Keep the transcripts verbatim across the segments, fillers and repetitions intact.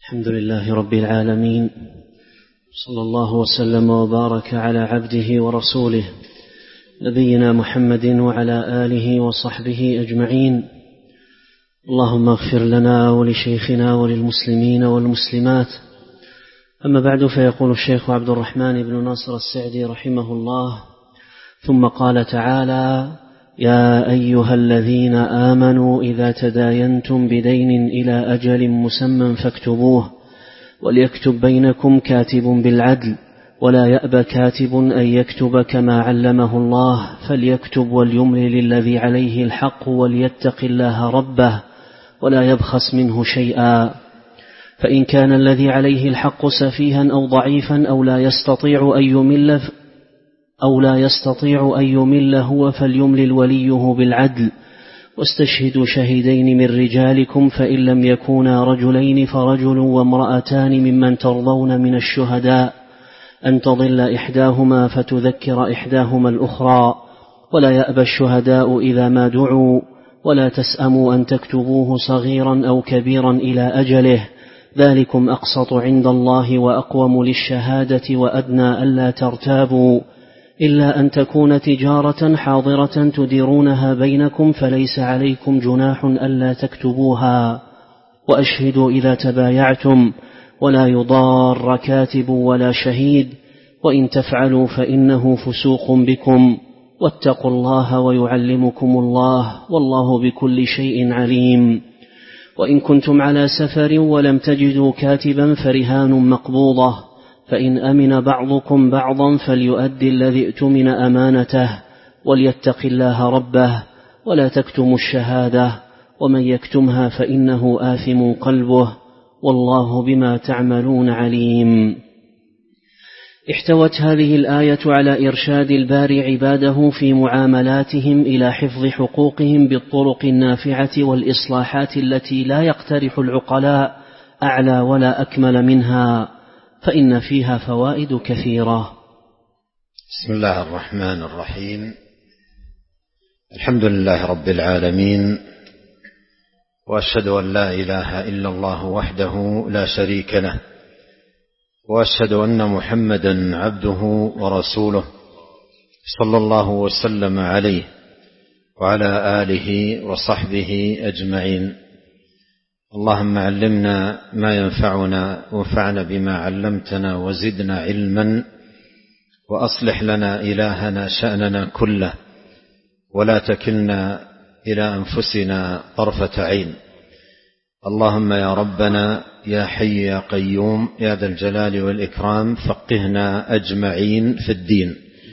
الحمد لله رب العالمين، صلى الله وسلم وبارك على عبده ورسوله نبينا محمد وعلى آله وصحبه أجمعين. اللهم اغفر لنا ولشيخنا وللمسلمين والمسلمات. أما بعد، فيقول الشيخ عبد الرحمن بن ناصر السعدي رحمه الله: ثم قال تعالى: يا أيها الذين آمنوا إذا تداينتم بدين إلى أجل مسمى فاكتبوه، وليكتب بينكم كاتب بالعدل، ولا يأبى كاتب أن يكتب كما علمه الله، فليكتب وليملل الذي عليه الحق وليتق الله ربه ولا يبخس منه شيئا، فإن كان الذي عليه الحق سفيها أو ضعيفا أو لا يستطيع أن يمل أو لا يستطيع أن يمل هو فليملل وليه بالعدل، واستشهدوا شهيدين من رجالكم، فإن لم يكونا رجلين فرجل وامرأتان ممن ترضون من الشهداء أن تضل إحداهما فتذكر إحداهما الأخرى، ولا يأبى الشهداء إذا ما دعوا، ولا تسأموا أن تكتبوه صغيرا أو كبيرا إلى أجله، ذلكم أقسط عند الله وأقوم للشهادة وأدنى ألا ترتابوا، إلا أن تكون تجارة حاضرة تديرونها بينكم فليس عليكم جناح ألا تكتبوها، وأشهدوا إذا تبايعتم، ولا يضار كاتب ولا شهيد، وإن تفعلوا فإنه فسوق بكم، واتقوا الله ويعلمكم الله، والله بكل شيء عليم. وإن كنتم على سفر ولم تجدوا كاتبا فرهان مقبوضة، فإن أمن بعضكم بعضا فليؤدي الذي اؤتمن أمانته، وليتق الله ربه، ولا تكتموا الشهادة، ومن يكتمها فإنه آثم قلبه، والله بما تعملون عليم. احتوت هذه الآية على إرشاد الباري عباده في معاملاتهم إلى حفظ حقوقهم بالطرق النافعة والإصلاحات التي لا يقترح العقلاء أعلى ولا أكمل منها، فإن فيها فوائد كثيرة. بسم الله الرحمن الرحيم. الحمد لله رب العالمين، وأشهد أن لا إله إلا الله وحده لا شريك له، وأشهد أن محمدا عبده ورسوله صلى الله وسلم عليه وعلى آله وصحبه أجمعين. اللهم علمنا ما ينفعنا وانفعنا بما علمتنا وزدنا علما، وأصلح لنا إلهنا شأننا كله، ولا تكلنا إلى أنفسنا طرفة عين. اللهم يا ربنا يا حي يا قيوم يا ذا الجلال والإكرام، فقهنا أجمعين في الدين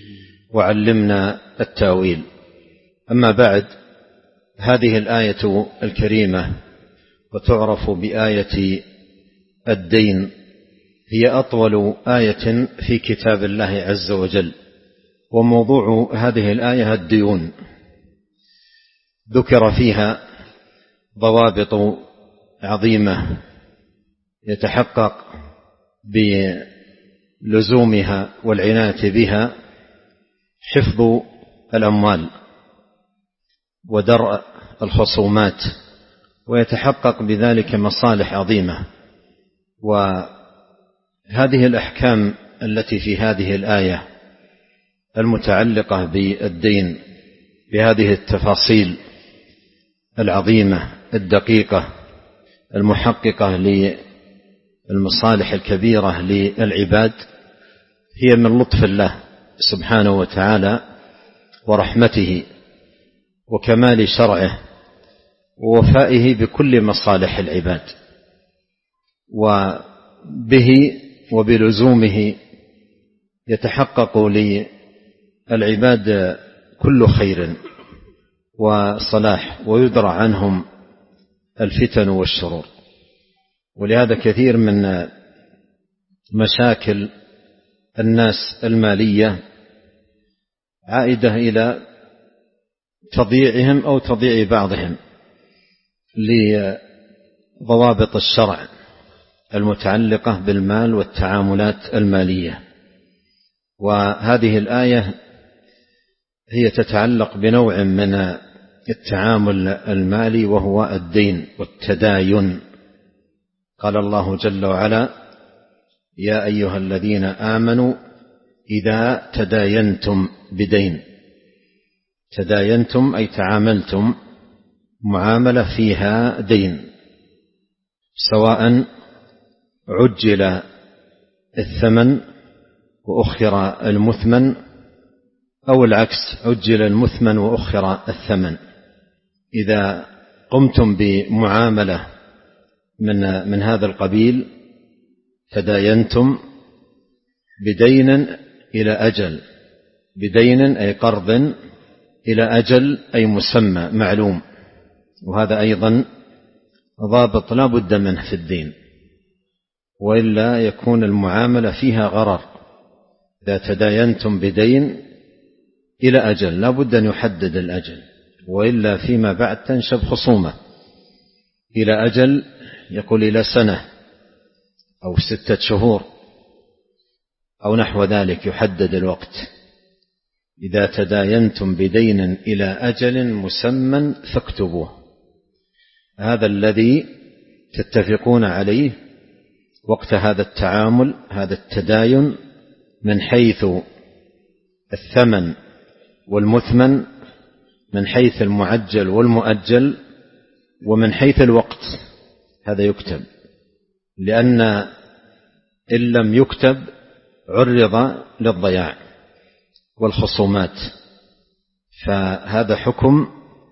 وعلمنا التأويل. أما بعد، هذه الآية الكريمة وتعرف بآية الدين، هي أطول آية في كتاب الله عز وجل، وموضوع هذه الآية الديون. ذكر فيها ضوابط عظيمة يتحقق بلزومها والعناية بها حفظ الأموال ودرء الخصومات، ويتحقق بذلك مصالح عظيمة. وهذه الأحكام التي في هذه الآية المتعلقة بالدين بهذه التفاصيل العظيمة الدقيقة المحققة للمصالح الكبيرة للعباد، هي من لطف الله سبحانه وتعالى ورحمته وكمال شرعه ووفائه بكل مصالح العباد، وبه وبلزومه يتحقق للعباد كل خير وصلاح، ويدرع عنهم الفتن والشرور. ولهذا كثير من مشاكل الناس المالية عائدة إلى تضييعهم أو تضييع بعضهم لضوابط الشرع المتعلقة بالمال والتعاملات المالية. وهذه الآية هي تتعلق بنوع من التعامل المالي، وهو الدين والتداين. قال الله جل وعلا: يا أيها الذين آمنوا إذا تداينتم بدين. تداينتم أي تعاملتم معاملة فيها دين، سواء عجل الثمن وأخر المثمن، أو العكس، عجل المثمن وأخر الثمن. إذا قمتم بمعاملة من من هذا القبيل، تداينتم بدين إلى أجل، بدين أي قرض إلى أجل أي مسمى معلوم، وهذا أيضا ضابط لا بد منه في الدين، وإلا يكون المعاملة فيها غرر. إذا تداينتم بدين إلى أجل لا بد أن يحدد الأجل، وإلا فيما بعد تنشب خصومة. إلى أجل يقول إلى سنة أو ستة شهور أو نحو ذلك، يحدد الوقت. إذا تداينتم بدين إلى أجل مسمى فاكتبوه، هذا الذي تتفقون عليه وقت هذا التعامل، هذا التداين، من حيث الثمن والمثمن، من حيث المعجل والمؤجل، ومن حيث الوقت، هذا يكتب. لأن إن لم يكتب عرض للضياع والخصومات، فهذا حكم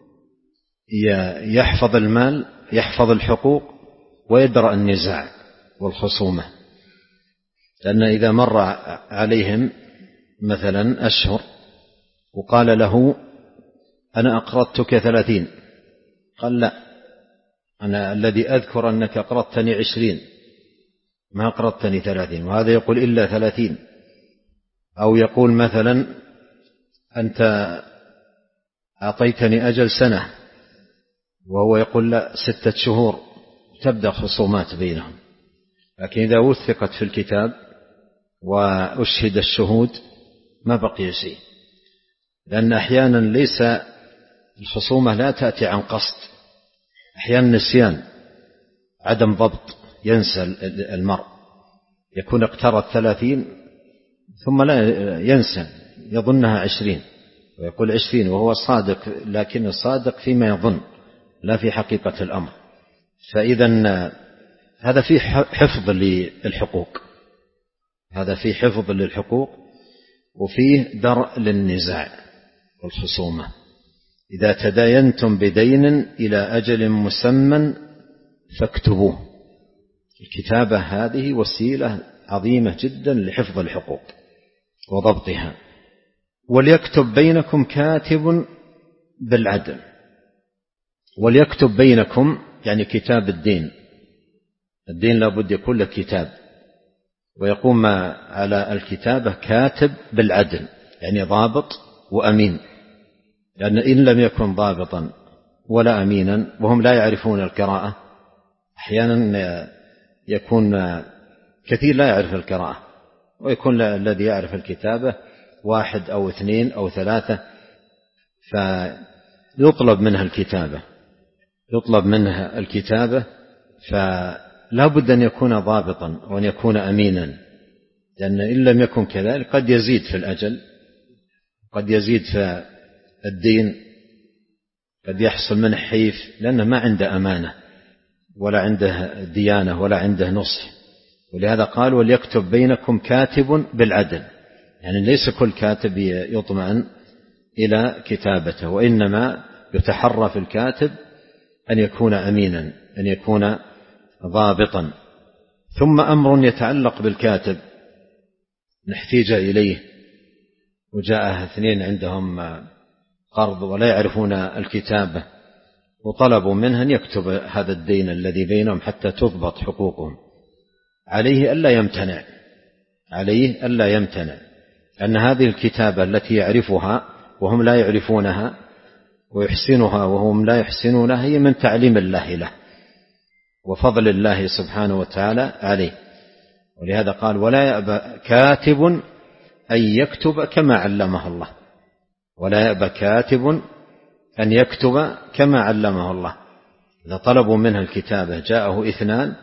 يحفظ المال، يحفظ الحقوق، ويدرأ النزاع والخصومة. لأن إذا مر عليهم مثلا أشهر وقال له: أنا أقرضتك ثلاثين، قال: لا، أنا الذي أذكر أنك أقرضتني عشرين، ما أقرضتني ثلاثين. وهذا يقول إلا ثلاثين. أو يقول مثلا: أنت أعطيتني أجل سنة، وهو يقول: لا، ستة شهور. تبدأ خصومات بينهم. لكن إذا وثقت في الكتاب وأشهد الشهود ما بقي شيء. لأن أحيانا ليس الخصومة لا تأتي عن قصد، أحيانا نسيان، عدم ضبط، ينسى المرء، يكون اقترض ثلاثين ثم لا ينسى، يظنها عشرين ويقول عشرين وهو صادق، لكن الصادق فيما يظن لا في حقيقة الأمر. فإذا هذا فيه حفظ للحقوق، هذا فيه حفظ للحقوق وفيه درء للنزاع والخصومة. إذا تداينتم بدين إلى أجل مسمى فاكتبوه. الكتابة هذه وسيلة عظيمة جدا لحفظ الحقوق وضبطها. وليكتب بينكم كاتب بالعدل. وليكتب بينكم يعني كتاب الدين، الدين لابد يكون له كتاب، ويقوم على الكتابة كاتب بالعدل، يعني ضابط وأمين. لأن إن لم يكن ضابطا ولا أمينا وهم لا يعرفون القراءة، أحيانا يكون كثير لا يعرف القراءة، ويكون الذي يعرف الكتابة واحد أو اثنين أو ثلاثة، فيطلب منها الكتابة يطلب منها الكتابة فلا بد أن يكون ضابطا وأن يكون أمينا. لأن إن لم يكن كذلك قد يزيد في الأجل، قد يزيد في الدين، قد يحصل منه حيف، لأنه ما عنده أمانة ولا عنده ديانة ولا عنده نصح. ولهذا قال: وليكتب بينكم كاتب بالعدل، يعني ليس كل كاتب يطمئن إلى كتابته، وإنما يتحرى في الكاتب أن يكون أمينا، أن يكون ضابطا. ثم أمر يتعلق بالكاتب نحتاج إليه، وجاء اثنين عندهم قرض ولا يعرفون الكتابة، وطلبوا منه أن يكتب هذا الدين الذي بينهم حتى تضبط حقوقهم. عليه ألا يمتنع عليه ألا يمتنع أن هذه الكتابة التي يعرفها وهم لا يعرفونها، ويحسنها وهم لا يحسنونها، هي من تعليم الله له وفضل الله سبحانه وتعالى عليه. ولهذا قال: ولا يأبى كاتب أن يكتب كما علمه الله. ولا يأبى كاتب أن يكتب كما علمه الله. إذا طلبوا منه الكتابة جاءه اثنان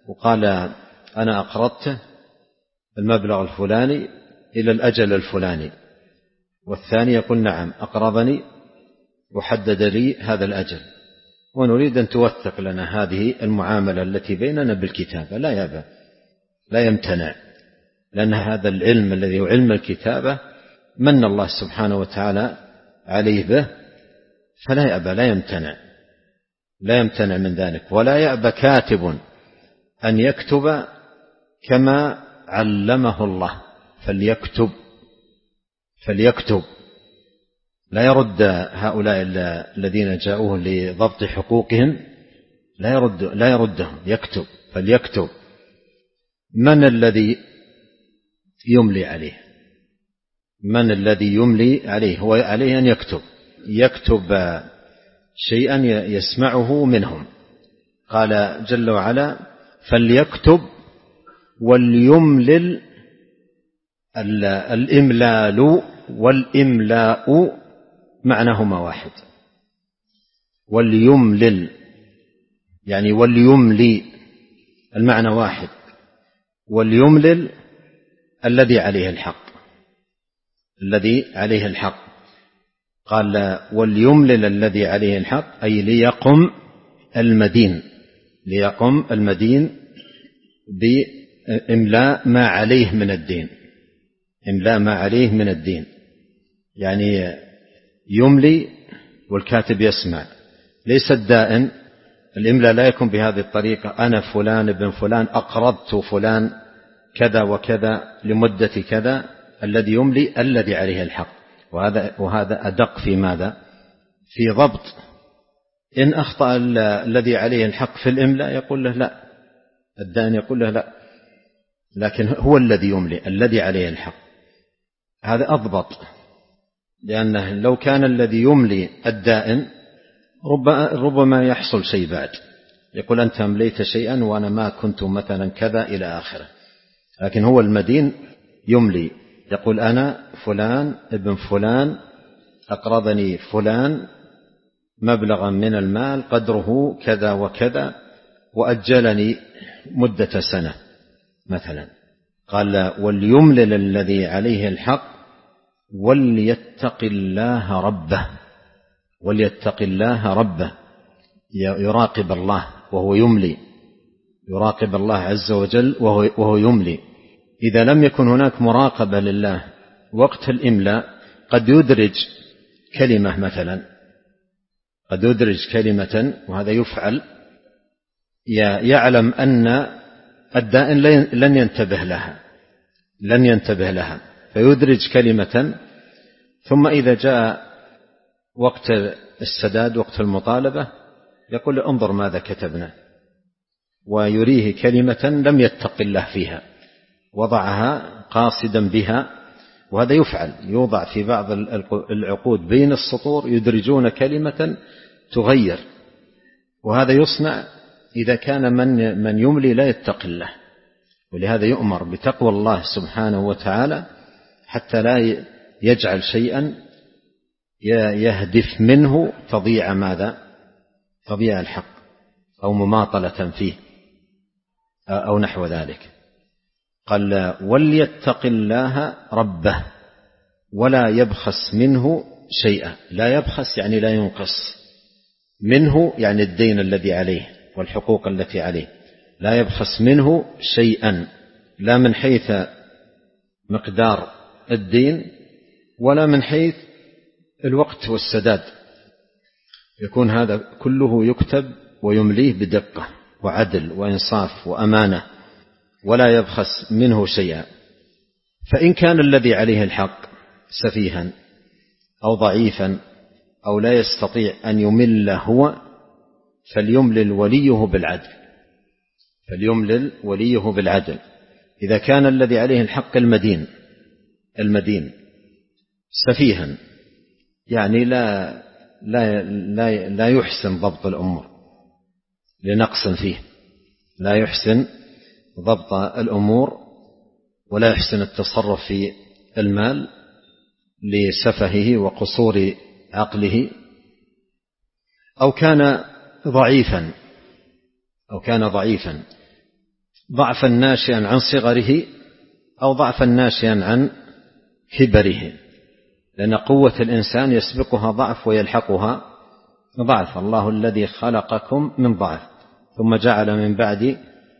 وقال أنا أقرضته المبلغ الفلاني إلى الأجل الفلاني، والثاني يقول نعم أقرضني وحدد لي هذا الأجل، ونريد أن توثق لنا هذه المعاملة التي بيننا بالكتابة، لا يأبى، لا يمتنع، لأن هذا العلم الذي هو علم الكتابة من الله سبحانه وتعالى عليه به، فلا يأبى، لا يمتنع لا يمتنع من ذلك. ولا يأبى كاتب أن يكتب كما علمه الله، فليكتب فليكتب لا يرد هؤلاء الذين جاءوه لضبط حقوقهم، لا يرد لا يردهم، يكتب فليكتب. من الذي يملي عليه؟ من الذي يملي عليه؟ هو عليه أن يكتب يكتب شيئا يسمعه منهم. قال جل وعلا فليكتب وليملل. الإملال والإملاء معناهما واحد، وليملل يعني وليملي المعنى واحد، وليملل الذي عليه الحق الذي عليه الحق قال وليملل الذي عليه الحق أي ليقم المدين ليقم المدين بإملاء ما عليه من الدين إملاء ما عليه من الدين يعني يملي والكاتب يسمع. ليس الدائن الإملاء لا يكون بهذه الطريقة، أنا فلان ابن فلان أقرضت فلان كذا وكذا لمدة كذا. الذي يملي الذي عليه الحق، وهذا وهذا أدق في ماذا؟ في ضبط. إن أخطأ الذي عليه الحق في الإملاء يقول له لا، الدائن يقول له لا، لكن هو الذي يملي الذي عليه الحق، هذا أضبط. لأنه لو كان الذي يملي الدائن ربما يحصل شيء بعد، يقول أنت أمليت شيئا وأنا ما كنت مثلا كذا إلى آخره. لكن هو المدين يملي، يقول أنا فلان ابن فلان أقرضني فلان مبلغا من المال قدره كذا وكذا وأجلني مدة سنة مثلا. قال وليملل الذي عليه الحق وليتق الله ربه وليتق الله ربه يراقب الله وهو يملي، يراقب الله عز وجل وهو, وهو يملي. إذا لم يكن هناك مراقبة لله وقت الإملاء قد يدرج كلمة مثلا قد يدرج كلمة وهذا يفعل، يعلم أن الدائن لن ينتبه لها لن ينتبه لها فيدرج كلمة، ثم إذا جاء وقت السداد وقت المطالبة يقول انظر ماذا كتبنا، ويريه كلمة لم يتق الله فيها وضعها قاصدا بها. وهذا يفعل، يوضع في بعض العقود بين السطور يدرجون كلمة تغير، وهذا يصنع إذا كان من من يملي لا يتق الله. ولهذا يؤمر بتقوى الله سبحانه وتعالى حتى لا يجعل شيئا يهدف منه تضيع ماذا؟ تضيع الحق أو مماطلة فيه أو نحو ذلك. قال وليتق الله ربه ولا يبخس منه شيئا. لا يبخس يعني لا ينقص، منه يعني الدين الذي عليه والحقوق التي عليه، لا يبخس منه شيئا، لا من حيث مقدار الدين ولا من حيث الوقت والسداد، يكون هذا كله يكتب ويمليه بدقة وعدل وإنصاف وأمانة، ولا يبخس منه شيئا. فإن كان الذي عليه الحق سفيها أو ضعيفا أو لا يستطيع أن يمل هو فليملل وليه بالعدل فليملل وليه بالعدل. إذا كان الذي عليه الحق المدين المدين سفيها يعني لا لا لا لا يحسن ضبط الأمور لنقص فيه، لا يحسن ضبط الأمور ولا يحسن التصرف في المال لسفهه وقصور عقله، أو كان ضعيفا أو كان ضعيفا ضعفا ناشئا عن صغره أو ضعفا ناشئا عن كبره، لأن قوة الإنسان يسبقها ضعف ويلحقها ضعف. الله الذي خلقكم من ضعف ثم جعل من بعد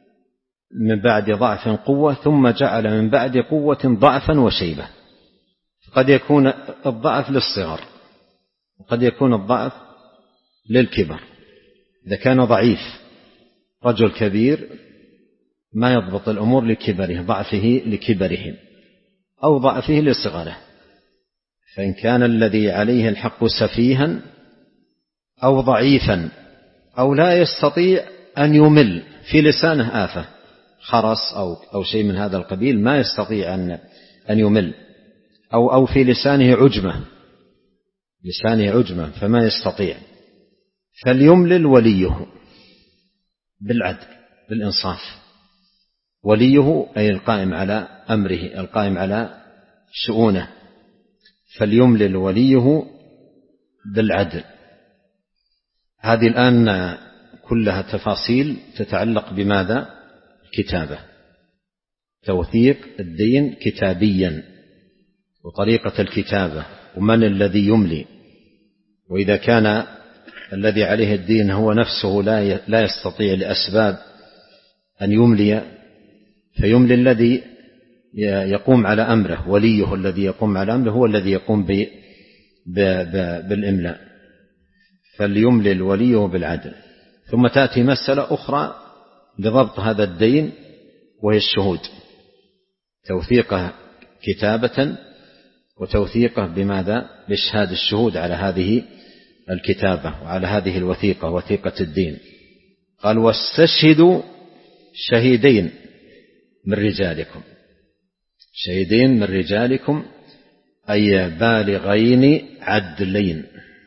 من بعد ضعف قوة ثم جعل من بعد قوة ضعفا وشيبة. قد يكون الضعف للصغر وقد يكون الضعف للكبر. إذا كان ضعيف رجل كبير ما يضبط الأمور لكبره، ضعفه لكبره أو ضعفه لصغره. فإن كان الذي عليه الحق سفيها أو ضعيفا أو لا يستطيع أن يمل، في لسانه آفة خرس أو أو شيء من هذا القبيل ما يستطيع أن أن يمل، أو أو في لسانه عجمة، لسانه عجمة فما يستطيع، فليملل وليه بالعدل بالإنصاف. وليه أي القائم على أمره القائم على شؤونه، فليملل وليه بالعدل. هذه الآن كلها تفاصيل تتعلق بماذا؟ الكتابة، توثيق الدين كتابيا وطريقة الكتابة ومن الذي يملي. وإذا كان الذي عليه الدين هو نفسه لا يستطيع لأسباب أن يملي، فيملي الذي يقوم على أمره، وليه الذي يقوم على أمره هو الذي يقوم بالإملاء، فليملل وليه بالعدل. ثم تأتي مسألة أخرى لضبط هذا الدين وهي الشهود، توثيقه كتابة وتوثيقه بماذا؟ بإشهاد الشهود على هذه الكتابة وعلى هذه الوثيقة، وثيقة الدين. قال واستشهدوا شهيدين من رجالكم، شهيدين من رجالكم أي بالغين عدلين،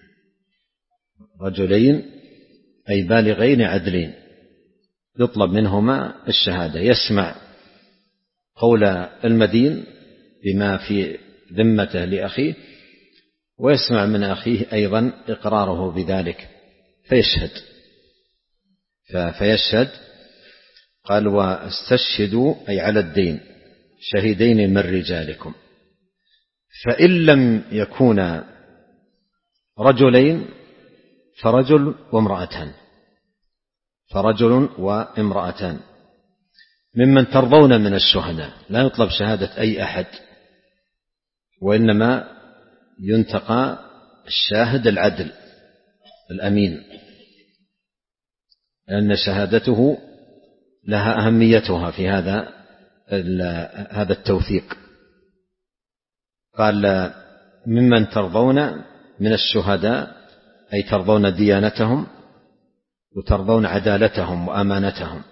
رجلين أي بالغين عدلين يطلب منهما الشهادة، يسمع قول المدين بما في ذمته لأخيه ويسمع من أخيه أيضا إقراره بذلك فيشهد فيشهد قال واستشهدوا أي على الدين شهيدين من رجالكم. فإن لم يكونا رجلين فرجل وامرأتان، فرجل وامرأتان ممن ترضون من الشهداء. لا يطلب شهادة أي أحد، وإنما ينتقى الشاهد العدل الأمين، لأن شهادته لها أهميتها في هذا هذا التوثيق. قال ممن ترضون من الشهداء أي ترضون ديانتهم وترضون عدالتهم وأمانتهم،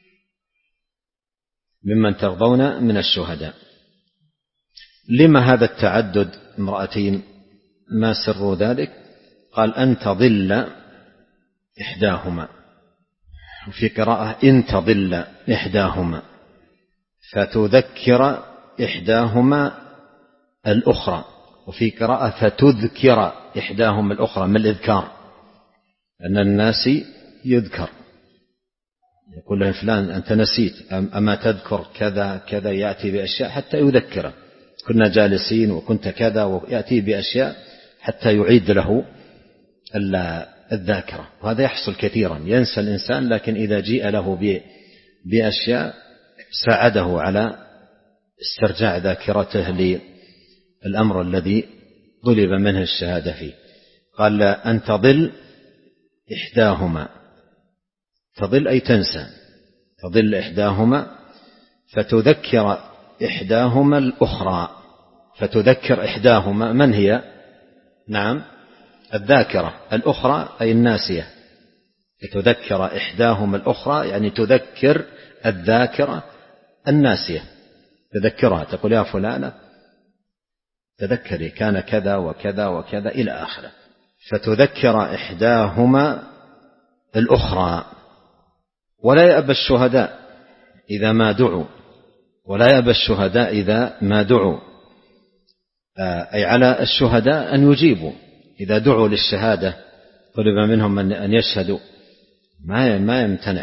ممن ترضون من الشهداء. لما هذا التعدد امرأتين؟ ما سر ذلك؟ قال أن تضل إحداهما، وفي قراءة إن تضل إحداهما، فتذكر إحداهما الأخرى، وفي قراءة فتذكر إحداهما الأخرى من الإذكار، أن الناس يذكر يقول له فلان أنت نسيت أما تذكر كذا كذا، يأتي بأشياء حتى يذكره، كنا جالسين وكنت كذا، ويأتي بأشياء حتى يعيد له الذاكرة. وهذا يحصل كثيرا، ينسى الإنسان، لكن إذا جيء له بأشياء ساعده على استرجاع ذاكرته للأمر الذي طلب منه الشهادة فيه. قال أن تضل إحداهما، تضل أي تنسى، تضل إحداهما فتذكر إحداهما الأخرى، فتذكر إحداهما من هي؟ نعم الذاكرة، الأخرى أي الناسية، فتذكر إحداهما الأخرى يعني تذكر الذاكرة الناسية، تذكرها، تقول يا فلانة تذكري كان كذا وكذا وكذا إلى آخره، فتذكر إحداهما الأخرى. ولا يأبى الشهداء إذا ما دعوا، ولا يأبى الشهداء إذا ما دعوا، أي على الشهداء أن يجيبوا إذا دعوا للشهادة، طلب منهم أن يشهدوا ما ما يمتنع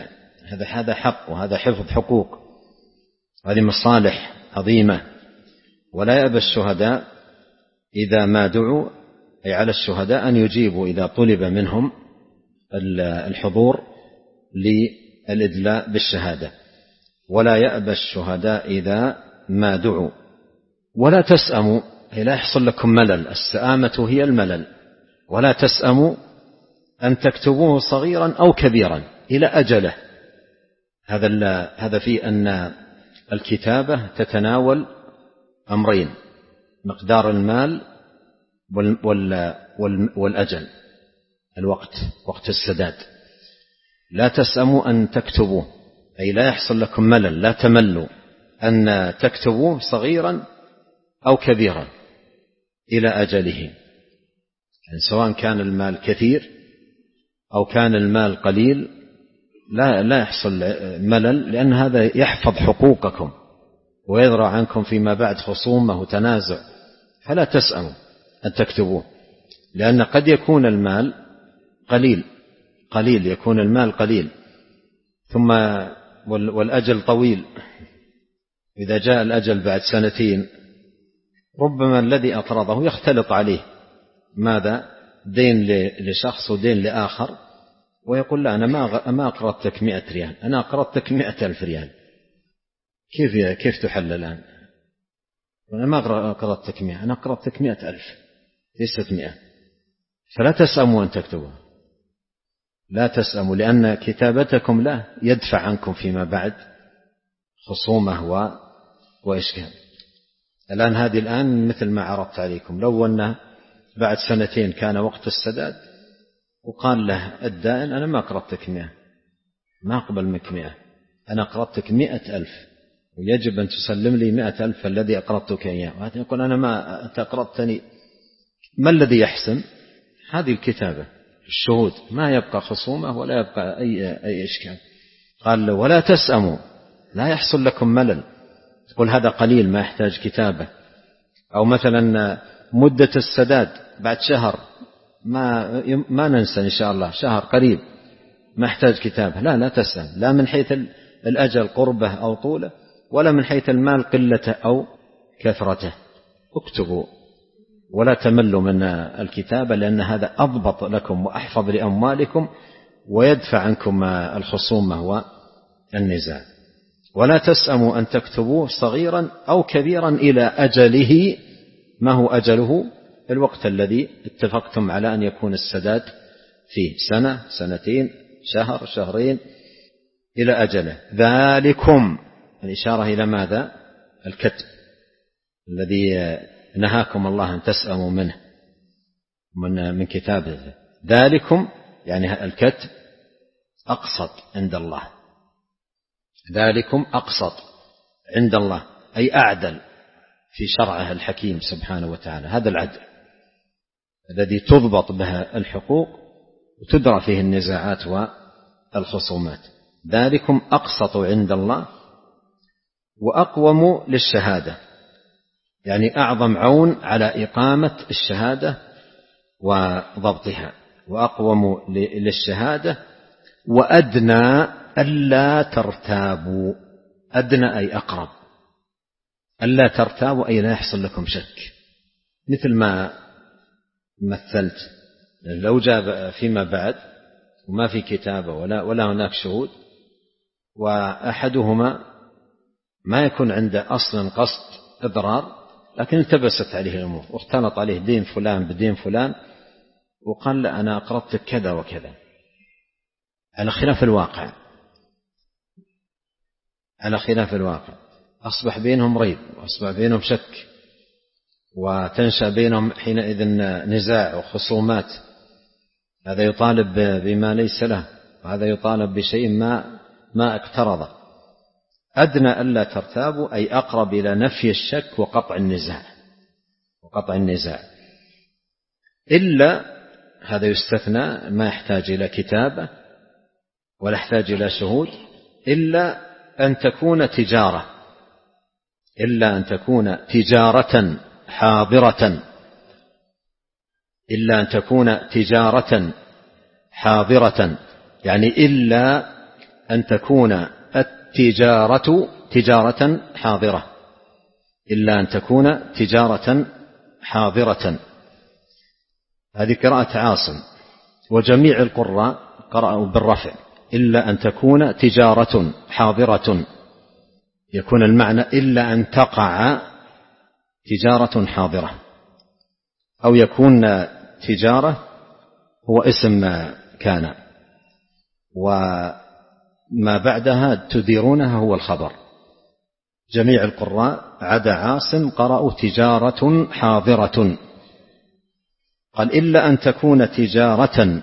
هذا هذا حق، وهذا حفظ حقوق، هذه مصالح عظيمة. ولا يأبى الشهداء إذا ما دعوا، أي على الشهداء أن يجيبوا إذا طلب منهم الحضور للإدلاء بالشهادة. ولا يأبى الشهداء إذا ما دعوا. ولا تسأموا، أي لا يحصل لكم ملل، السآمة هي الملل. ولا تسأموا أن تكتبوه صغيرا أو كبيرا إلى أجله. هذا هذا في أن الكتابة تتناول أمرين: مقدار المال والأجل، الوقت، وقت السداد. لا تسأموا أن تكتبوه، أي لا يحصل لكم ملل، لا تملوا أن تكتبوه صغيرا أو كبيرا إلى أجله، يعني سواء كان المال كثير أو كان المال قليل، لا لا يحصل ملل، لأن هذا يحفظ حقوقكم ويذرع عنكم فيما بعد خصومة وتنازع. فلا تسأموا أن تكتبوه، لأن قد يكون المال قليل قليل يكون المال قليل ثم والأجل طويل. إذا جاء الأجل بعد سنتين ربما الذي أقرضه يختلط عليه ماذا؟ دين لشخص ودين لآخر، ويقول لا أنا ما أقرضتك مئة ريال، أنا أقرضتك مئة ألف ريال. كيف كيف تحل الآن؟ أنا ما أقرضتك مئة، أنا أقرضتك مئة ألف ليست مئة. فلا تسأموا أن تكتبوا، لا تسأموا، لأن كتابتكم له يدفع عنكم فيما بعد خصومة و... وإشكال. الآن هذه الآن مثل ما عرضت عليكم، لو أن بعد سنتين كان وقت السداد وقال له الدائن أنا ما أقرضتك مئة، ما أقبل منك مئة، أنا أقرضتك مئة ألف ويجب أن تسلم لي مئة ألف الذي أقرضتك إياه، وهذا يقول أنا ما أنت أقرضتني. ما الذي يحسم؟ هذه الكتابة، الشهود، ما يبقى خصومة ولا يبقى أي, أي إشكال. قال ولا تسأموا، لا يحصل لكم ملل، تقول هذا قليل ما يحتاج كتابة، أو مثلا مدة السداد بعد شهر، ما ما ننسى إن شاء الله شهر قريب ما يحتاج كتابة. لا لا تسأم، لا من حيث الأجل قربه أو طوله، ولا من حيث المال قلته أو كثرته. اكتبوا ولا تملوا من الكتابة، لأن هذا أضبط لكم وأحفظ لأموالكم ويدفع عنكم الخصومة والنزاع. ولا تسأموا أن تكتبوه صغيرا أو كبيرا إلى أجله. ما هو أجله؟ الوقت الذي اتفقتم على أن يكون السداد فيه، سنة، سنتين، شهر، شهرين، إلى أجله. ذلكم الإشارة إلى ماذا؟ الكتب الذي نهاكم الله أن تسأموا منه من من كتابه. ذلكم يعني الكتب أقسط عند الله، ذلكم أقسط عند الله، أي أعدل في شرعه الحكيم سبحانه وتعالى. هذا العدل الذي تضبط به الحقوق وتدرى فيه النزاعات والخصومات. ذلكم أقسط عند الله وأقوم للشهادة، يعني أعظم عون على إقامة الشهادة وضبطها. وأقوم للشهادة وأدنى ألا ترتابوا. أدنى أي أقرب، ألا ترتابوا أي لا يحصل لكم شك. مثل ما مثلت، لو جاء فيما بعد وما في كتابة ولا, ولا هناك شهود، وأحدهما ما يكون عنده أصلا قصد إضرار، لكن التبست عليه الأمور واختلط عليه دين فلان بدين فلان، وقال لا أنا أقرضتك كذا وكذا، على خلاف الواقع، على خلاف الواقع أصبح بينهم ريب وأصبح بينهم شك، وتنشأ بينهم حينئذ نزاع وخصومات. هذا يطالب بما ليس له، وهذا يطالب بشيء ما ما اقترضه. أدنى ألا ترتابوا أي أقرب إلى نفي الشك وقطع النزاع وقطع النزاع. إلا هذا يستثنى، ما يحتاج إلى كتابة ولا يحتاج إلى شهود، إلا أن تكون تجارة، إلا أن تكون تجارة حاضرة، إلا أن تكون تجارة حاضرة، يعني إلا أن تكون التجارة تجارة حاضرة إلا أن تكون تجارة حاضرة. هذه قراءة عاصم، وجميع القراء قرأوا بالرفع إلا أن تكون تجارة حاضرة، يكون المعنى إلا أن تقع تجارة حاضرة، أو يكون تجارة هو اسم كان وما بعدها تديرونها هو الخبر. جميع القراء عدا عاصم قرأوا تجارة حاضرة. قال إلا أن تكون تجارة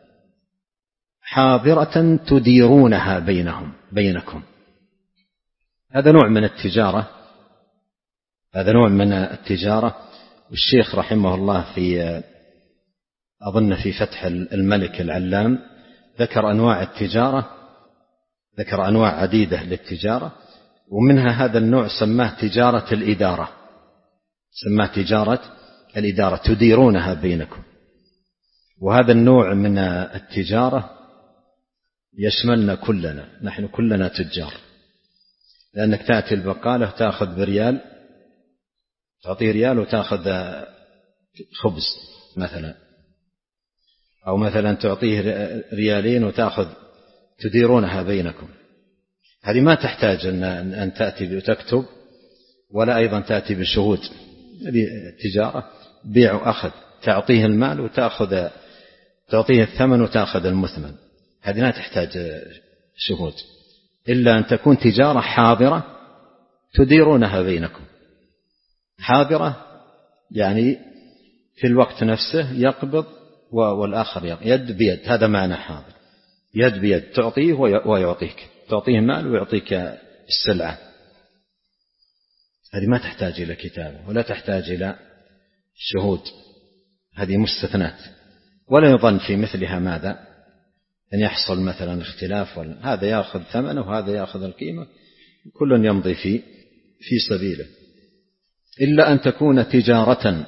حاضرة تديرونها بينهم بينكم. هذا نوع من التجارة، هذا نوع من التجارة. والشيخ رحمه الله في أظن في فتح الملك العلام ذكر أنواع التجارة، ذكر أنواع عديدة للتجارة، ومنها هذا النوع سماه تجارة الإدارة، سماه تجارة الإدارة تديرونها بينكم. وهذا النوع من التجارة يشملنا كلنا، نحن كلنا تجار، لأنك تأتي البقالة تأخذ بريال، تعطيه ريال وتأخذ خبز مثلا، أو مثلا تعطيه ريالين وتأخذ، تديرونها بينكم. هذه ما تحتاج أن تأتي وتكتب، ولا أيضا تأتي بشهود. هذه تجارة بيع وأخذ، تعطيه المال وتأخذ، تعطيه الثمن وتأخذ المثمن. هذه لا تحتاج شهود، إلا أن تكون تجارة حاضرة تديرونها بينكم. حاضرة يعني في الوقت نفسه يقبض والآخر يقبض، يد بيد، هذا معنى حاضر، يد بيد، تعطيه ويعطيك، تعطيه مال ويعطيك السلعة. هذه ما تحتاج إلى كتابة ولا تحتاج إلى شهود، هذه مستثنات. ولا يظن في مثلها ماذا أن يحصل مثلا اختلاف، ولا هذا يأخذ ثمنه وهذا يأخذ القيمة، كل يمضي في في سبيله. إلا أن تكون تجارة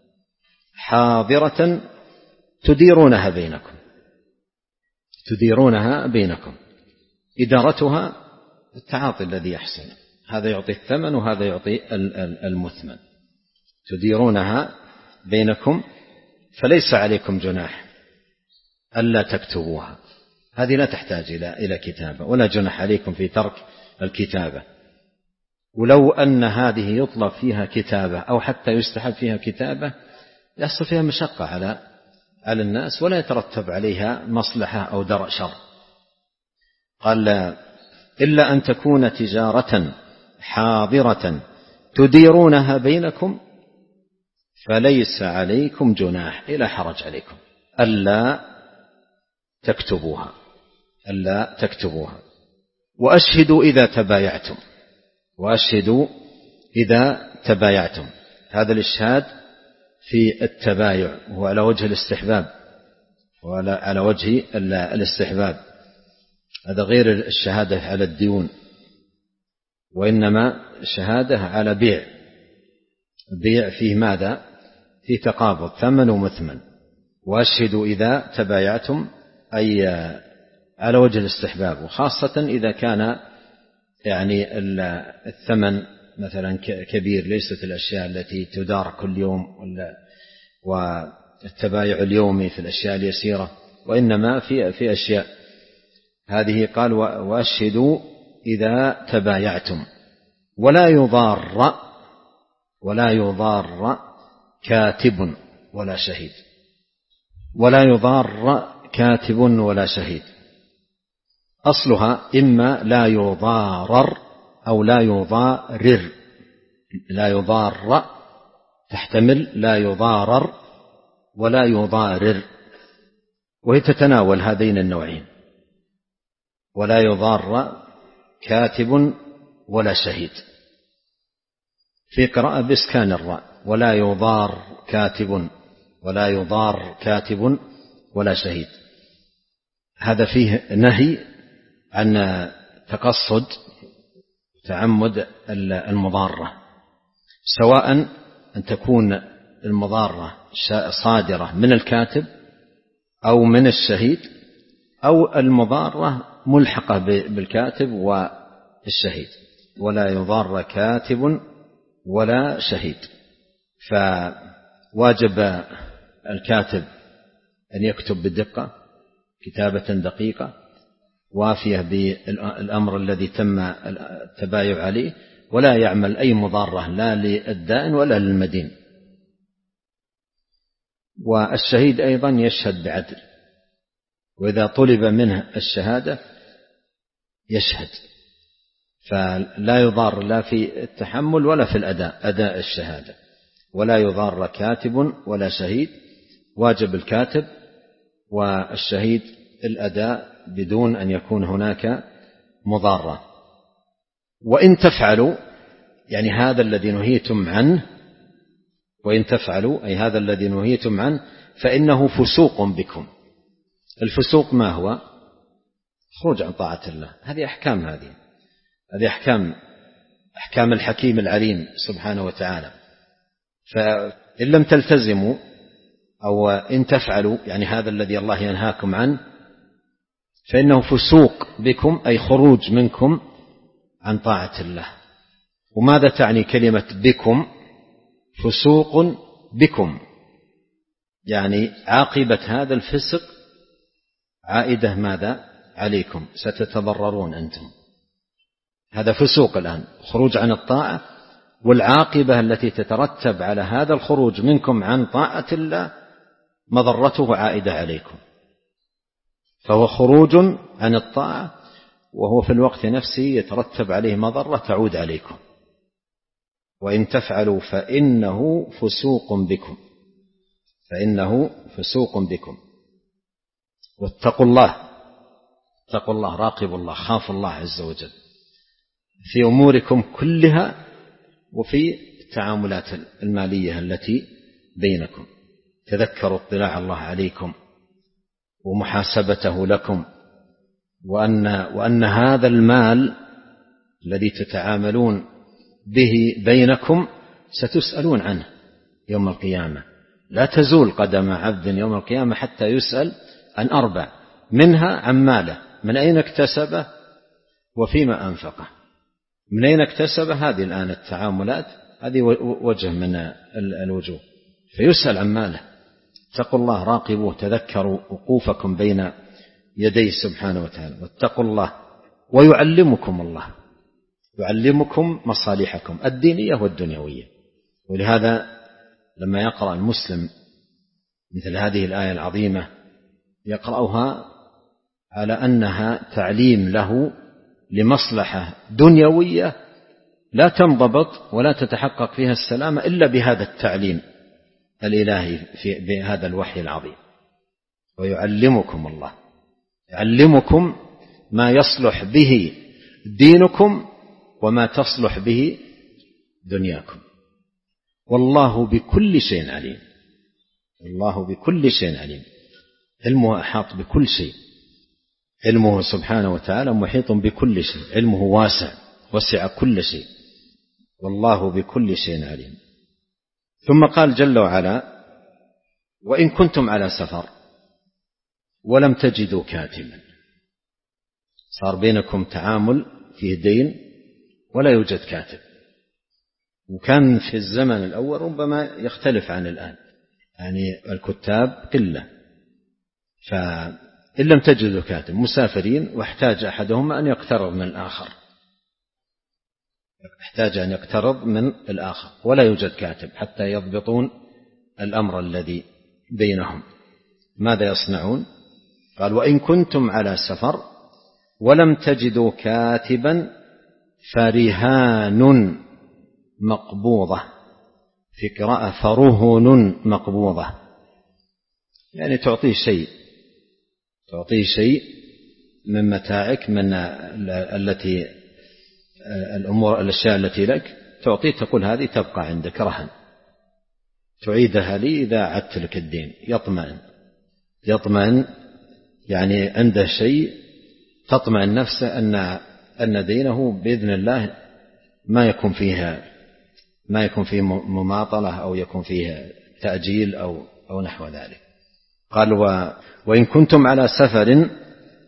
حاضرة تديرونها بينكم، تديرونها بينكم. إدارتها التعاطي الذي يحصل، هذا يعطي الثمن وهذا يعطي المثمن، تديرونها بينكم. فليس عليكم جناح ألا تكتبوها، هذه لا تحتاج إلى إلى كتابة، ولا جناح عليكم في ترك الكتابة. ولو أن هذه يطلب فيها كتابة أو حتى يستحب فيها كتابة يحصل فيها مشقة على على الناس، ولا يترتب عليها مصلحة أو درء شر. قال إلا أن تكون تجارة حاضرة تديرونها بينكم فليس عليكم جناح، إلى حرج عليكم ألا تكتبوها، ألا تكتبوها. وأشهدوا إذا تبايعتم، وأشهدوا إذا تبايعتم. هذا الإشهاد في التبايع هو على وجه الاستحباب، وعلى وجه الاستحباب، هذا غير الشهادة على الديون، وإنما شهادة على بيع، بيع فيه ماذا؟ فيه تقابض ثمن ومثمن. وأشهدوا إذا تبايعتم أي على وجه الاستحباب، وخاصة إذا كان يعني الثمن مثلا كبير، ليست الأشياء التي تدار كل يوم والتبايع اليومي في الأشياء اليسيرة، وإنما في في أشياء هذه. قال وأشهدوا إذا تبايعتم ولا يضار، ولا يضار كاتب ولا شهيد، ولا يضار كاتب ولا شهيد. أصلها إما لا يضارر أو لا يضارر، لا يضار تحتمل لا يضارر ولا يضارر، وهي تتناول هذين النوعين، ولا يضار كاتب ولا شهيد. في قراءة بإسكان الراء ولا يضار كاتب، ولا يضار كاتب ولا شهيد. هذا فيه نهي عن تقصد تعمد المضارة، سواء أن تكون المضارة صادرة من الكاتب أو من الشهيد، أو المضارة ملحقة بالكاتب والشهيد، ولا يضار كاتب ولا شهيد. فواجب الكاتب أن يكتب بدقة كتابة دقيقة وافية بالأمر الذي تم التبايع عليه، ولا يعمل أي مضارة لا للدائن ولا للمدين. والشهيد أيضا يشهد بعدل، وإذا طلب منه الشهادة يشهد، فلا يضار لا في التحمل ولا في الأداء أداء الشهادة، ولا يضار كاتب ولا شهيد. واجب الكاتب والشهيد الأداء بدون أن يكون هناك مضارة. وإن تفعلوا يعني هذا الذي نهيتم عنه، وإن تفعلوا أي هذا الذي نهيتم عنه فإنه فسوق بكم. الفسوق ما هو؟ خروج عن طاعة الله. هذه أحكام هذه هذه أحكام أحكام الحكيم العليم سبحانه وتعالى. فإن لم تلتزموا أو إن تفعلوا يعني هذا الذي الله ينهاكم عنه فإنه فسوق بكم، أي خروج منكم عن طاعة الله. وماذا تعني كلمة بكم؟ فسوق بكم، يعني عاقبة هذا الفسق عائدة ماذا؟ عليكم، ستتضررون أنتم. هذا فسوق الآن، خروج عن الطاعة، والعاقبة التي تترتب على هذا الخروج منكم عن طاعة الله مضرته عائدة عليكم. فهو خروج عن الطاعة وهو في الوقت نفسه يترتب عليه مضرة تعود عليكم. وإن تفعلوا فإنه فسوق بكم فإنه فسوق بكم. واتقوا الله، اتقوا الله، راقبوا الله، خافوا الله عز وجل في أموركم كلها وفي التعاملات المالية التي بينكم. تذكروا اطلاع الله عليكم ومحاسبته لكم، وأن, وأن هذا المال الذي تتعاملون به بينكم ستسألون عنه يوم القيامة. لا تزول قدم عبد يوم القيامة حتى يسأل عن أربع، منها عن ماله، من أين اكتسبه وفيما أنفقه. من أين اكتسبه؟ هذه الآن التعاملات، هذه وجه من الوجوه، فيسأل عن ماله. اتقوا الله، راقبوه، تذكروا وقوفكم بين يديه سبحانه وتعالى، واتقوا الله. ويعلمكم الله، يعلمكم مصالحكم الدينية والدنيوية. ولهذا لما يقرأ المسلم مثل هذه الآية العظيمة يقرأها على أنها تعليم له لمصلحة دنيوية لا تنضبط ولا تتحقق فيها السلامة إلا بهذا التعليم الإلهي في بهذا الوحي العظيم. ويعلمكم الله، يعلمكم ما يصلح به دينكم وما تصلح به دنياكم. والله بكل شيء عليم، الله بكل شيء عليم، علمه أحاط بكل شيء، علمه سبحانه وتعالى محيط بكل شيء، علمه واسع وسع كل شيء، والله بكل شيء عليم. ثم قال جل وعلا: وإن كنتم على سفر ولم تجدوا كاتبا. صار بينكم تعامل فيه دين ولا يوجد كاتب، وكان في الزمن الأول ربما يختلف عن الآن، يعني الكتاب قلة. فإن لم تجدوا كاتب، مسافرين واحتاج أحدهما أن يقترض من الآخر، احتاج أن يقترض من الآخر ولا يوجد كاتب حتى يضبطون الأمر الذي بينهم، ماذا يصنعون؟ قال: وإن كنتم على سفر ولم تجدوا كاتبا فرهان مقبوضة، في قراءة فرهن مقبوضة، يعني تعطيه شيء تعطيه شيء من متاعك، من التي الأمور الأشياء التي لك، تعطيه، تقول هذه تبقى عندك رهن، تعيدها لي إذا عدت لك الدين. يطمئن يطمئن يعني عنده شيء تطمئن نفسه أن أن دينه بإذن الله ما يكون فيها ما يكون فيه مماطلة أو يكون فيه تأجيل أو أو نحو ذلك. قال: و وإن كنتم على سفر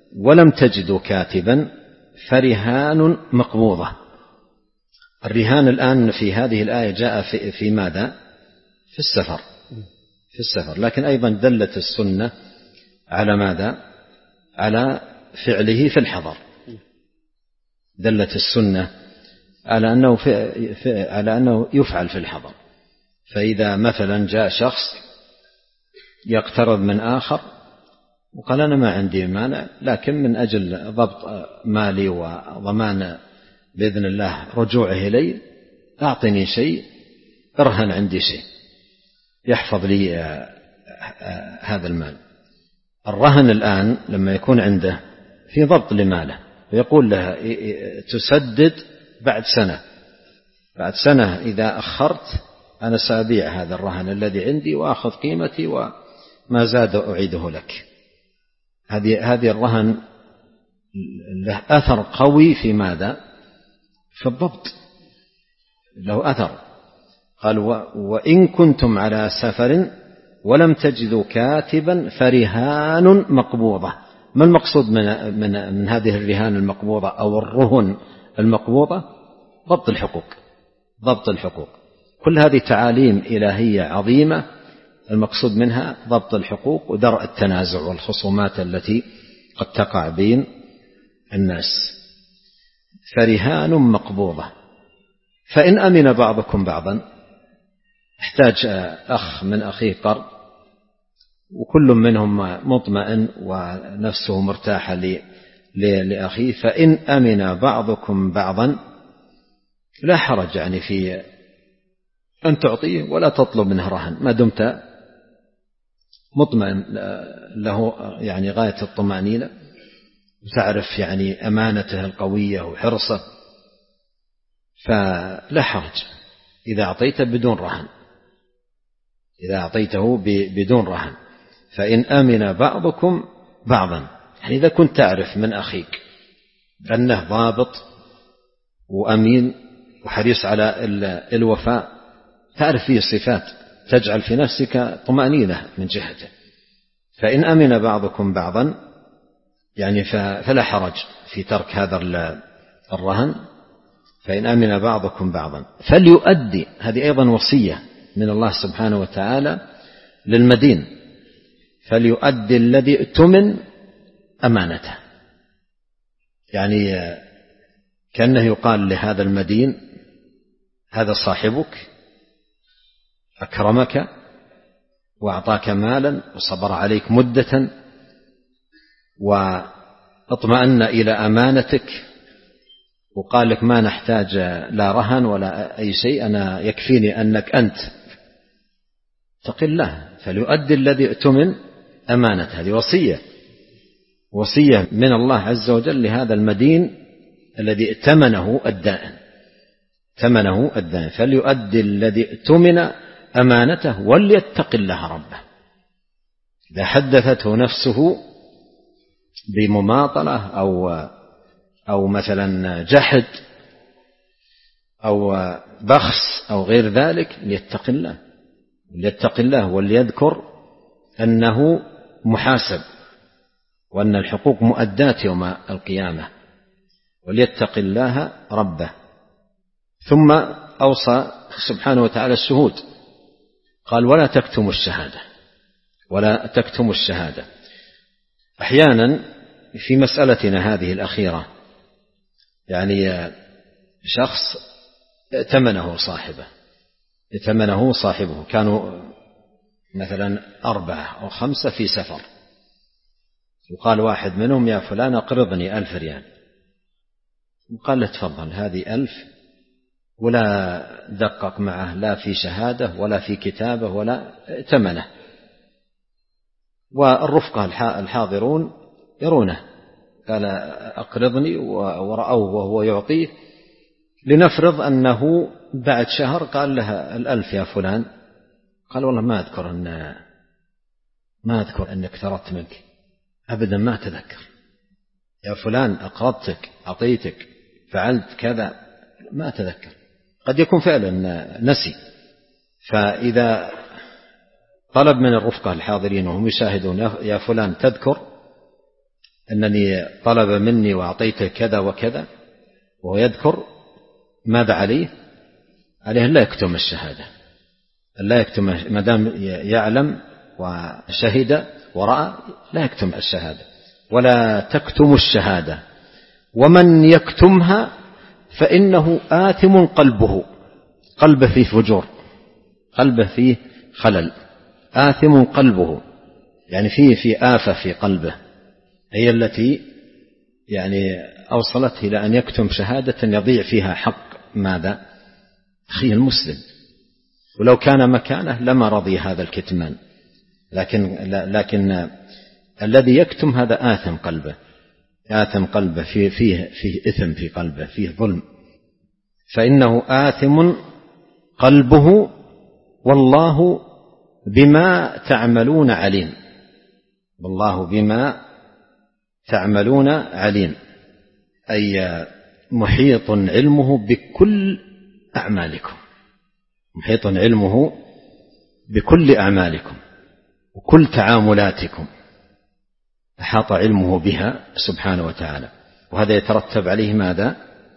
ولم تجدوا كاتبا فرهان مقبوضة. الرهان الآن في هذه الآية جاء في, في ماذا؟ في السفر، في السفر، لكن أيضا دلت السنة على ماذا؟ على فعله في الحضر. دلت السنة على أنه, في في على أنه يفعل في الحضر. فإذا مثلا جاء شخص يقترض من آخر وقال أنا ما عندي مانع، لكن من أجل ضبط مالي وضمان بإذن الله رجوعه إلي أعطني شيء، ارهن عندي شيء يحفظ لي هذا المال. الرهن الآن لما يكون عنده في ضبط لماله، ويقول له تسدد بعد سنة، بعد سنة إذا أخرت أنا سأبيع هذا الرهن الذي عندي وأخذ قيمتي وما زاد أعيده لك. هذه هذه الرهن له أثر قوي في ماذا؟ في الضبط، له أثر. قال وإن كنتم على سفر ولم تجدوا كاتبا فرهان مقبوضة. ما المقصود من, من, من هذه الرهان المقبوضة أو الرهن المقبوضة؟ ضبط الحقوق، ضبط الحقوق. كل هذه تعاليم إلهية عظيمة، المقصود منها ضبط الحقوق ودرء التنازع والخصومات التي قد تقع بين الناس. فرهان مقبوضة. فإن أمن بعضكم بعضا، احتاج أخ من أخيه قرض وكل منهم مطمئن ونفسه مرتاحة لأخيه، فإن أمن بعضكم بعضا لا حرج يعني في أن تعطيه ولا تطلب منه رهن ما دمت مطمئن له يعني غاية الطمأنينة، وتعرف يعني أمانته القوية وحرصه، فلا حرج إذا أعطيته بدون رهن، إذا أعطيته بدون رهن. فإن أمن بعضكم بعضا، يعني إذا كنت تعرف من أخيك أنه ضابط وأمين وحريص على الوفاء، تعرف فيه صفات تجعل في نفسك طمأنينة من جهته، فإن أمن بعضكم بعضا يعني فلا حرج في ترك هذا الرهن. فإن أمن بعضكم بعضا فليؤدي، هذه أيضا وصية من الله سبحانه وتعالى للمدين، فليؤدي الذي ائتمن أمانته. يعني كأنه يقال لهذا المدين هذا صاحبك أكرمك وأعطاك مالا وصبر عليك مدة واطمأن إلى أمانتك وقال لك ما نحتاج لا رهن ولا أي شيء، أنا يكفيني أنك أنت اتق الله. فليؤدي الذي ائتمن أمانته، هذه وصية، وصية من الله عز وجل لهذا المدين الذي ائتمنه الدائن، ائتمنه الدائن. فليؤدي الذي ائتمن أمانته وليتق الله ربه. إذا حدثته نفسه بمماطلة أو أو مثلا جحد أو بخس أو غير ذلك، ليتق الله، ليتق الله وليذكر أنه محاسب وأن الحقوق مؤدات يوم القيامة، وليتق الله ربه. ثم أوصى سبحانه وتعالى الشهود، قال ولا تكتموا الشهادة، ولا تكتموا الشهادة. أحيانا في مسألتنا هذه الأخيرة يعني شخص ائتمنه صاحبه، ائتمنه صاحبه، كانوا مثلا أربعة أو خمسة في سفر، وقال واحد منهم يا فلان أقرضني ألف ريال، وقال له تفضل هذه ألف، ولا دقق معه لا في شهادة ولا في كتابة ولا ائتمنه. والرفقة الحاضرون يرونه، قال أقرضني ورأوه وهو يعطيه. لنفرض أنه بعد شهر قال له الألف يا فلان، قال والله ما أذكر أن ما أذكر أنك اقترضت منك أبدا، ما تذكر يا فلان أقرضتك أعطيتك فعلت كذا، ما تذكر. قد يكون فعلا نسي. فإذا طلب من الرفقة الحاضرين وهم يشاهدون يا فلان تذكر أنني طلب مني وأعطيته كذا وكذا وهو يذكر، ماذا عليه؟ عليه لا يكتم الشهادة، لا يكتم، ما دام يعلم وشهد ورأى لا يكتم الشهادة، ولا تكتم الشهادة، ومن يكتمها فإنه آثم قلبه، قلبه فيه فجور، قلبه فيه خلل، آثم قلبه يعني فيه في آفة في قلبه، هي التي يعني أوصلته إلى أن يكتم شهادة يضيع فيها حق ماذا؟ أخيه المسلم. ولو كان مكانه لما رضي هذا الكتمان، لكن, لكن الذي يكتم هذا آثم قلبه، آثم قلبه فيه, فيه, فيه إثم في قلبه، فيه ظلم، فإنه آثم قلبه والله بما تعملون عليم، والله بما تعملون عليم، أي محيط علمه بكل أعمالكم، محيط علمه بكل أعمالكم وكل تعاملاتكم، أحاط علمه بها سبحانه وتعالى. وهذا يترتب عليه ماذا؟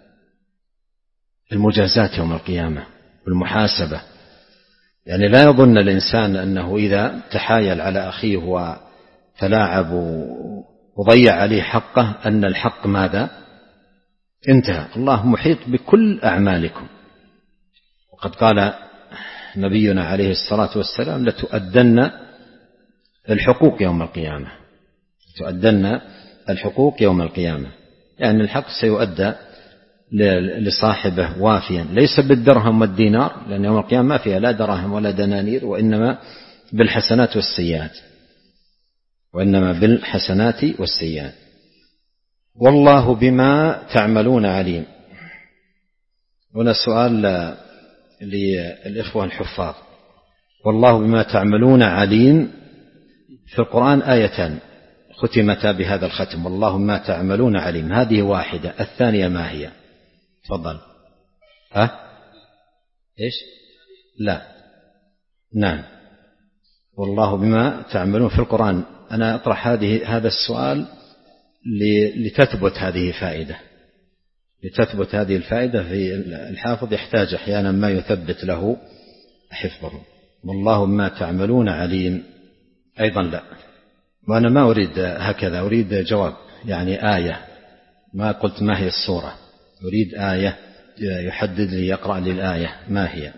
المجازات يوم القيامة والمحاسبة. يعني لا يظن الإنسان أنه إذا تحايل على أخيه وتلاعب وضيع عليه حقه أن الحق ماذا؟ انتهى. الله محيط بكل أعمالكم. وقد قال نبينا عليه الصلاة والسلام لتؤدن الحقوق يوم القيامة، تؤدن الحقوق يوم القيامة، يعني الحق سيؤدى لصاحبه وافيا، ليس بالدرهم والدينار، لأن يوم القيامة ما فيها لا دراهم ولا دنانير، وإنما بالحسنات والسيئات، وإنما بالحسنات والسيئات. والله بما تعملون عليم. هنا سؤال للإخوة الحفاظ، والله بما تعملون عليم، في القرآن آيتان ختمتا بهذا الختم، والله بما تعملون عليم، هذه واحدة، الثانية ما هي؟ تفضل. ها إيش؟ لا، نعم، والله بما تعملون في القرآن. أنا أطرح هذه هذا السؤال لتثبت هذه فائدة، لتثبت هذه الفائدة. في الحافظ يحتاج أحيانا ما يثبت له حفظه. والله بما تعملون عليم أيضا لا، وأنا ما أريد هكذا، أريد جواب، يعني آية، ما قلت ما هي السورة، أريد آية يحدد لي، يقرأ لي الآية ما هي.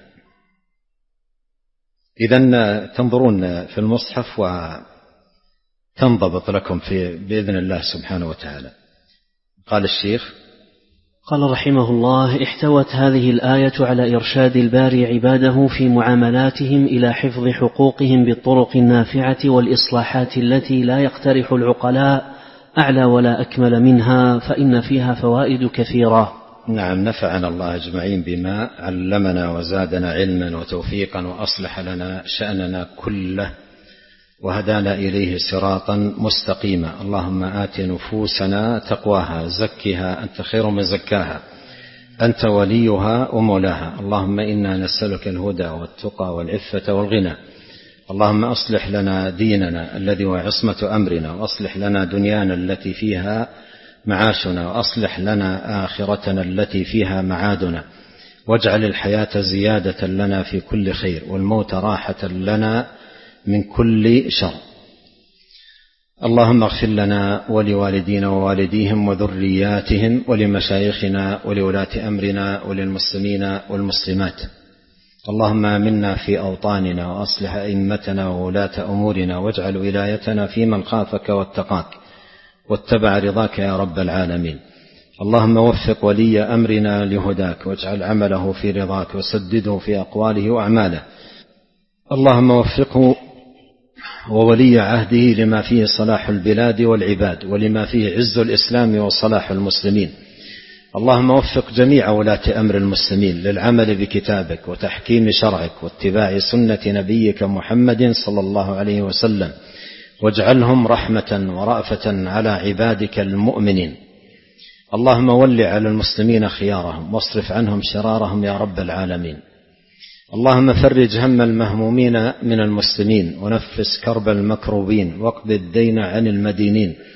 إذن تنظرون في المصحف وتنضبط لكم في بإذن الله سبحانه وتعالى. قال الشيخ قال رحمه الله: احتوت هذه الآية على إرشاد الباري عباده في معاملاتهم إلى حفظ حقوقهم بالطرق النافعة والإصلاحات التي لا يقترح العقلاء أعلى ولا أكمل منها، فإن فيها فوائد كثيرة. نعم، نفعنا الله أجمعين بما علمنا وزادنا علما وتوفيقا، وأصلح لنا شأننا كله، وهدانا إليه صراطا مستقيما. اللهم آت نفوسنا تقواها، زكها أنت خير من زكاها، أنت وليها ومولاها. اللهم إنا نسألك الهدى والتقى والعفة والغنى. اللهم أصلح لنا ديننا الذي هو عصمة أمرنا، وأصلح لنا دنيانا التي فيها معاشنا، وأصلح لنا آخرتنا التي فيها معادنا، واجعل الحياة زيادة لنا في كل خير، والموت راحة لنا من كل شر. اللهم اغفر لنا ولوالدينا ووالديهم وذرياتهم ولمشايخنا ولولاة أمرنا وللمسلمين والمسلمات. اللهم آمنا في أوطاننا، وأصلح أئمتنا وولاة أمورنا، واجعل ولايتنا في من خافك واتقاك واتبع رضاك يا رب العالمين. اللهم وفق ولي أمرنا لهداك، واجعل عمله في رضاك، وسدده في أقواله وأعماله. اللهم وفقه وولي عهده لما فيه صلاح البلاد والعباد، ولما فيه عز الإسلام وصلاح المسلمين. اللهم وفق جميع ولاة أمر المسلمين للعمل بكتابك وتحكيم شرعك واتباع سنة نبيك محمد صلى الله عليه وسلم، واجعلهم رحمة ورأفة على عبادك المؤمنين. اللهم ول على المسلمين خيارهم، واصرف عنهم شرارهم يا رب العالمين. اللهم فرج هم المهمومين من المسلمين، ونفس كرب المكروبين، واقض الدين عن المدينين،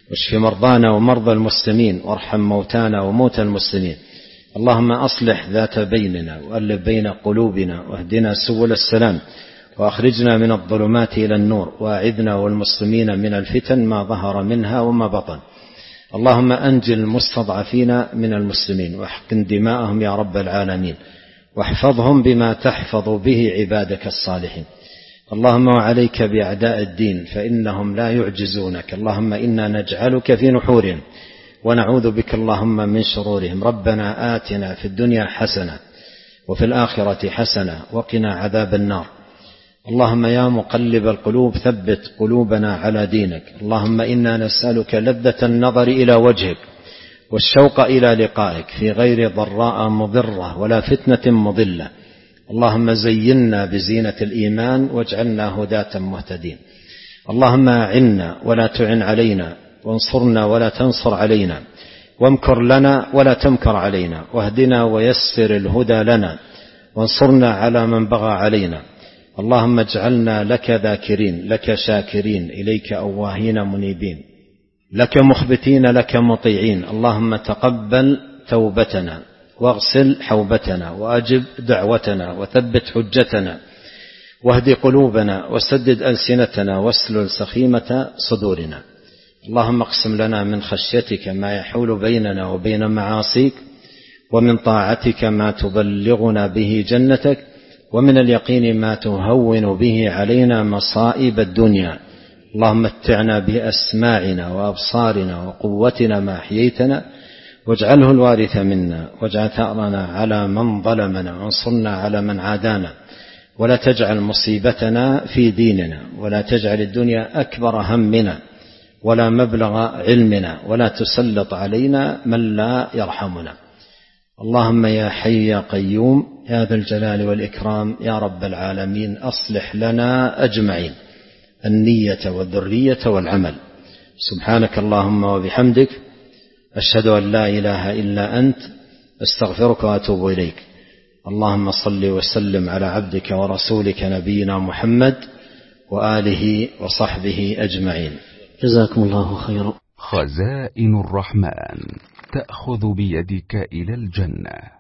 واشف مرضانا ومرضى المسلمين، وارحم موتانا وموتى المسلمين. اللهم أصلح ذات بيننا وألف بين قلوبنا، واهدنا سبل السلام، وأخرجنا من الظلمات إلى النور، وأعذنا والمسلمين من الفتن ما ظهر منها وما بطن. اللهم أنجِ المستضعفين من المسلمين، واحقن دماءهم يا رب العالمين، واحفظهم بما تحفظ به عبادك الصالحين. اللهم وعليك بأعداء الدين فإنهم لا يعجزونك. اللهم إنا نجعلك في نحورهم ونعوذ بك اللهم من شرورهم. ربنا آتنا في الدنيا حسنة وفي الآخرة حسنة وقنا عذاب النار. اللهم يا مقلب القلوب ثبت قلوبنا على دينك. اللهم إنا نسألك لذة النظر إلى وجهك والشوق إلى لقائك في غير ضراء مضرة ولا فتنة مضلة. اللهم زينا بزينة الإيمان واجعلنا هداة مهتدين. اللهم أعنا ولا تعن علينا، وانصرنا ولا تنصر علينا، وامكر لنا ولا تمكر علينا، واهدنا ويسر الهدى لنا، وانصرنا على من بغى علينا. اللهم اجعلنا لك ذاكرين، لك شاكرين، إليك أواهين منيبين، لك مخبتين، لك مطيعين. اللهم تقبل توبتنا، واغسل حوبتنا، وأجب دعوتنا، وثبت حجتنا، واهد قلوبنا، وسدد ألسنتنا، واسلل سخيمة صدورنا. اللهم اقسم لنا من خشيتك ما يحول بيننا وبين معاصيك، ومن طاعتك ما تبلغنا به جنتك، ومن اليقين ما تهون به علينا مصائب الدنيا. اللهم متعنا بأسماعنا وأبصارنا وقوتنا ما أحييتنا، واجعله الوارث منا، واجعل ثأرنا على من ظلمنا، وانصرنا على من عادانا، ولا تجعل مصيبتنا في ديننا، ولا تجعل الدنيا أكبر همنا ولا مبلغ علمنا، ولا تسلط علينا من لا يرحمنا. اللهم يا حي يا قيوم يا ذا الجلال والإكرام يا رب العالمين، أصلح لنا أجمعين النية والذرية والعمل. سبحانك اللهم وبحمدك، أشهد أن لا إله إلا أنت، استغفرك وأتوب إليك. اللهم صل وسلم على عبدك ورسولك نبينا محمد وآله وصحبه أجمعين. جزاكم الله خيرا. خزائن الرحمن تأخذ بيدك إلى الجنة.